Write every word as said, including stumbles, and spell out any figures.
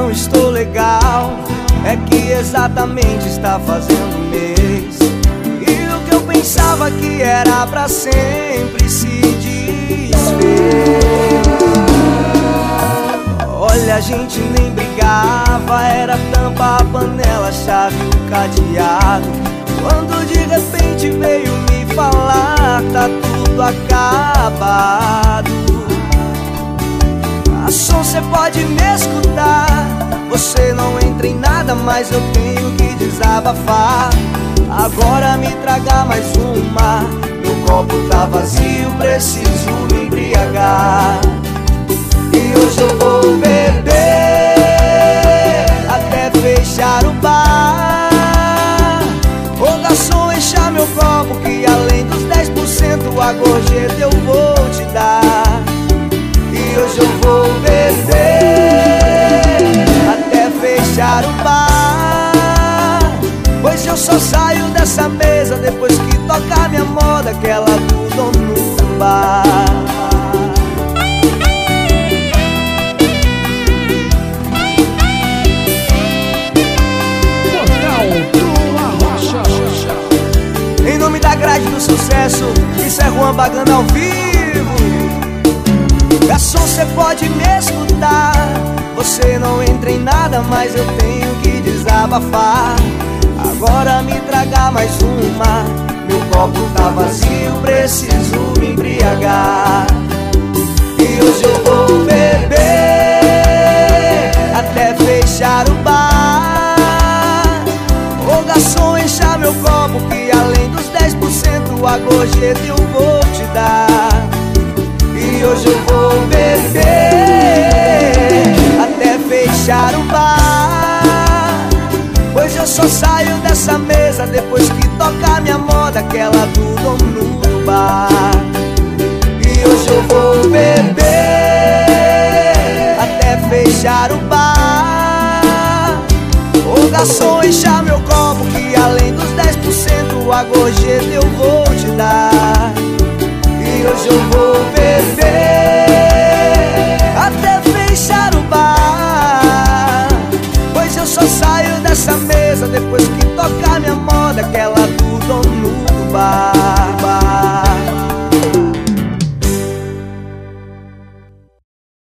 não estou legal, é que exatamente está fazendo um mês. E o que eu pensava que era pra sempre se desfez. Olha, a gente nem brigava, era tampa, a panela, a chave, o cadeado. Quando de repente veio me falar, tá tudo acabado. A som cê pode me escutar, você não entra em nada, mas eu tenho que desabafar. Agora me traga mais uma, meu copo tá vazio, preciso me embriagar. E hoje eu vou beber até fechar o bar. Ô garçom, encha meu copo que além dos dez por cento a gorjeta eu vou te dar. E hoje eu vou beber até fechar o bar, pois eu só saio dessa mesa depois que tocar minha moda, aquela do dono do bar. Em nome da grade do sucesso, isso é Juan Bagana ao vivo. Garçom, cê pode me escutar, você não entra em nada, mas eu tenho que desabafar. Agora me traga mais uma, meu copo tá vazio, preciso me embriagar. E hoje eu vou beber até fechar o bar. Ô garçom, encha meu copo que além dos dez por cento a gorjeta eu vou te dar. E hoje eu vou beber até fechar o bar, pois eu só saio dessa mesa depois que tocar minha moda, aquela do dono do bar. E hoje eu vou beber até fechar o bar. Ô garçom, encha meu copo que além dos dez por cento a gorjeta eu vou te dar. E hoje eu vou beber